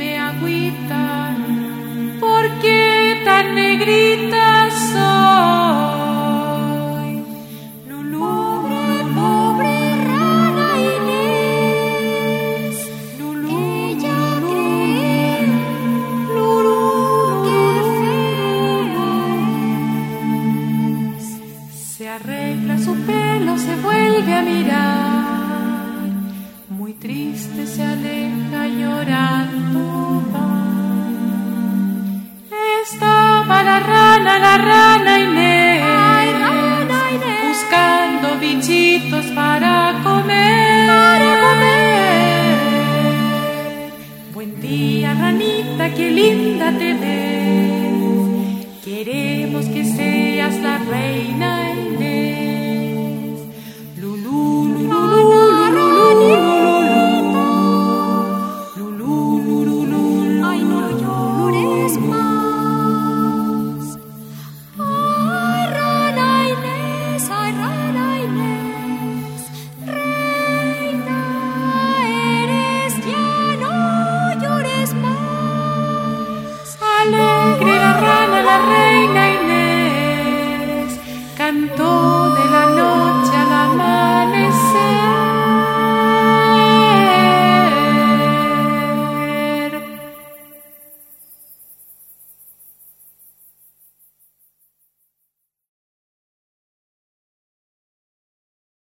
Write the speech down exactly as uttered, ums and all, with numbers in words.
me agüita, ¿por qué tan negrita soy? Lulú, Pobre, pobre rana Inés, lulú, ella cree lulú, que fea es. se arregla su pelo, se vuelve a mirar, muy triste se aleja llorando va. Estaba la rana, la rana Inés, Ay, rana Inés, buscando bichitos para comer. para comer. Buen día, ranita, qué linda te ves. Queremos que seas la reina Inés. Lulú, lulú, lulú, lulú, lulú, lulú. Ay, no llores más. Ay, rana Inés, ay, rana Inés, reina eres, ya no llores más. Alegre la rana, la reina